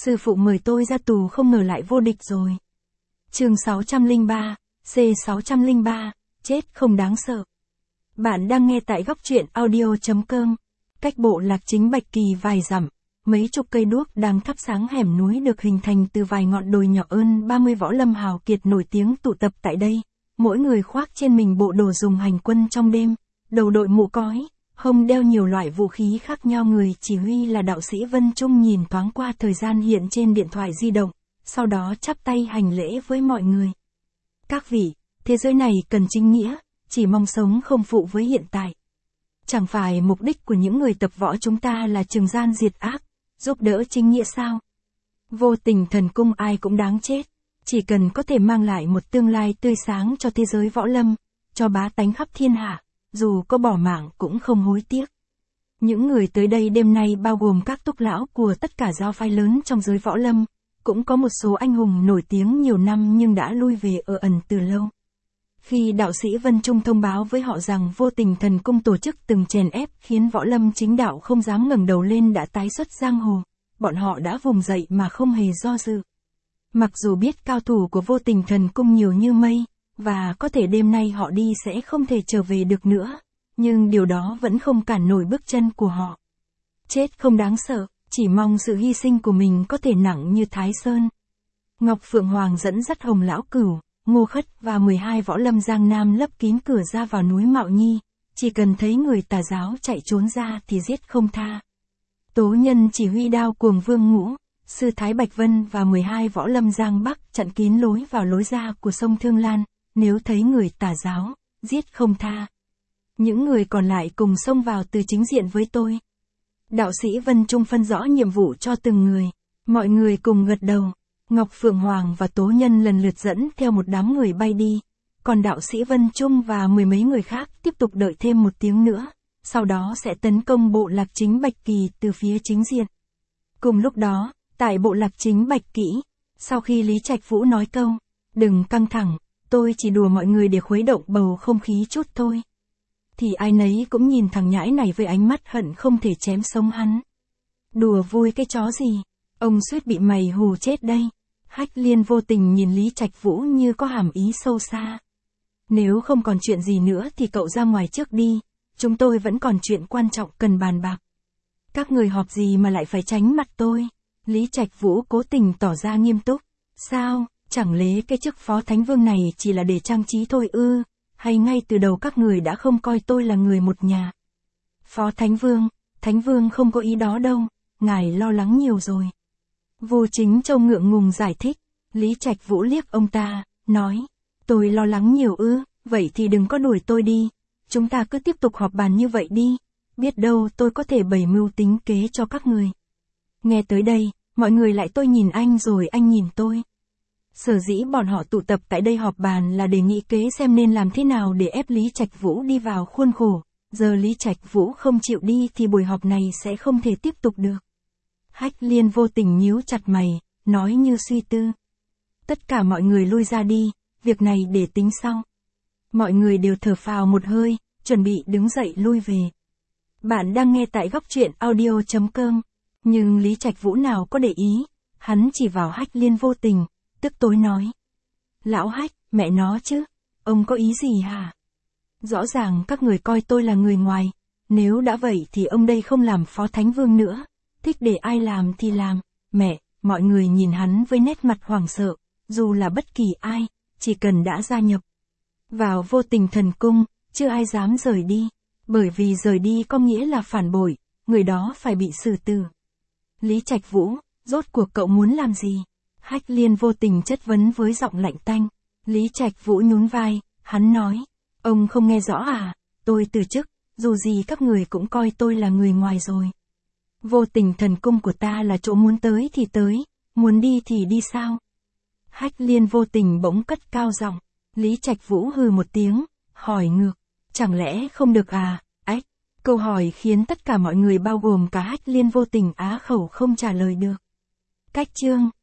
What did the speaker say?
Sư phụ mời tôi ra tù không ngờ lại vô địch rồi. Chương 603, C603, chết không đáng sợ. Bạn đang nghe tại góc truyện audio.com. Cách bộ lạc chính Bạch Kỳ vài dặm, mấy chục cây đuốc đang thắp sáng hẻm núi được hình thành từ vài ngọn đồi nhỏ. Hơn 30 võ lâm hào kiệt nổi tiếng tụ tập tại đây, mỗi người khoác trên mình bộ đồ dùng hành quân trong đêm, đầu đội mũ cói, hông đeo nhiều loại vũ khí khác nhau. Người chỉ huy là đạo sĩ Vân Trung nhìn thoáng qua thời gian hiện trên điện thoại di động, sau đó chắp tay hành lễ với mọi người. Các vị, thế giới này cần chính nghĩa, chỉ mong sống không phụ với hiện tại. Chẳng phải mục đích của những người tập võ chúng ta là trừng gian diệt ác, giúp đỡ chính nghĩa sao? Vô tình thần cung ai cũng đáng chết, chỉ cần có thể mang lại một tương lai tươi sáng cho thế giới võ lâm, cho bá tánh khắp thiên hạ, dù có bỏ mạng cũng không hối tiếc. Những người tới đây đêm nay bao gồm các túc lão của tất cả giáo phái lớn trong giới võ lâm, cũng có một số anh hùng nổi tiếng nhiều năm nhưng đã lui về ở ẩn từ lâu. Khi đạo sĩ Vân Trung thông báo với họ rằng vô tình thần cung tổ chức từng chèn ép khiến võ lâm chính đạo không dám ngẩng đầu lên đã tái xuất giang hồ, bọn họ đã vùng dậy mà không hề do dự. Mặc dù biết cao thủ của vô tình thần cung nhiều như mây, và có thể đêm nay họ đi sẽ không thể trở về được nữa, nhưng điều đó vẫn không cản nổi bước chân của họ. Chết không đáng sợ, chỉ mong sự hy sinh của mình có thể nặng như Thái Sơn. Ngọc Phượng Hoàng dẫn dắt Hồng Lão Cửu, Ngô Khất và 12 võ lâm Giang Nam lấp kín cửa ra vào núi Mạo Nhi, chỉ cần thấy người tà giáo chạy trốn ra thì giết không tha. Tố Nhân chỉ huy đao cuồng Vương Ngũ, sư Thái Bạch Vân và 12 võ lâm Giang Bắc chặn kín lối vào lối ra của sông Thương Lan, nếu thấy người tà giáo, giết không tha. Những người còn lại cùng xông vào từ chính diện với tôi. Đạo sĩ Vân Trung phân rõ nhiệm vụ cho từng người, mọi người cùng gật đầu. Ngọc Phượng Hoàng và Tố Nhân lần lượt dẫn theo một đám người bay đi, còn đạo sĩ Vân Trung và mười mấy người khác tiếp tục đợi thêm một tiếng nữa, sau đó sẽ tấn công bộ lạc chính Bạch Kỳ từ phía chính diện. Cùng lúc đó, tại bộ lạc chính Bạch Kỷ, sau khi Lý Trạch Vũ nói câu, đừng căng thẳng, tôi chỉ đùa mọi người để khuấy động bầu không khí chút thôi, thì ai nấy cũng nhìn thằng nhãi này với ánh mắt hận không thể chém sống hắn. Đùa vui cái chó gì, ông suýt bị mày hù chết đây. Hách Liên vô tình nhìn Lý Trạch Vũ như có hàm ý sâu xa. Nếu không còn chuyện gì nữa thì cậu ra ngoài trước đi, chúng tôi vẫn còn chuyện quan trọng cần bàn bạc. Các người họp gì mà lại phải tránh mặt tôi? Lý Trạch Vũ cố tình tỏ ra nghiêm túc. Sao, chẳng lẽ cái chức phó thánh vương này chỉ là để trang trí thôi ư? Hay ngay từ đầu các người đã không coi tôi là người một nhà? Phó thánh vương không có ý đó đâu, ngài lo lắng nhiều rồi. Vô Chính Châu ngượng ngùng giải thích. Lý Trạch Vũ liếc ông ta, nói, tôi lo lắng nhiều ư, vậy thì đừng có đuổi tôi đi, chúng ta cứ tiếp tục họp bàn như vậy đi, biết đâu tôi có thể bày mưu tính kế cho các người. Nghe tới đây, mọi người lại tôi nhìn anh rồi anh nhìn tôi. Sở dĩ bọn họ tụ tập tại đây họp bàn là để nghĩ kế xem nên làm thế nào để ép Lý Trạch Vũ đi vào khuôn khổ, giờ Lý Trạch Vũ không chịu đi thì buổi họp này sẽ không thể tiếp tục được. Hách Liên vô tình nhíu chặt mày, nói như suy tư. Tất cả mọi người lui ra đi, việc này để tính sau. Mọi người đều thở phào một hơi, chuẩn bị đứng dậy lui về. Bạn đang nghe tại góc truyện audio.com, nhưng Lý Trạch Vũ nào có để ý, hắn chỉ vào Hách Liên vô tình, tức tối nói. Lão Hách, mẹ nó chứ, ông có ý gì hả? Rõ ràng các người coi tôi là người ngoài, nếu đã vậy thì ông đây không làm phó thánh vương nữa. Thích để ai làm thì làm, mẹ, mọi người nhìn hắn với nét mặt hoảng sợ, dù là bất kỳ ai, chỉ cần đã gia nhập vào vô tình thần cung, chưa ai dám rời đi, bởi vì rời đi có nghĩa là phản bội, người đó phải bị xử tử. Lý Trạch Vũ, rốt cuộc cậu muốn làm gì? Hách Liên vô tình chất vấn với giọng lạnh tanh. Lý Trạch Vũ nhún vai, hắn nói, ông không nghe rõ à, tôi từ chức, dù gì các người cũng coi tôi là người ngoài rồi. Vô tình thần cung của ta là chỗ muốn tới thì tới, muốn đi thì đi sao? Hách Liên vô tình bỗng cất cao giọng. Lý Trạch Vũ hừ một tiếng, hỏi ngược, chẳng lẽ không được à? Ách, câu hỏi khiến tất cả mọi người bao gồm cả Hách Liên vô tình á khẩu không trả lời được. Cách chương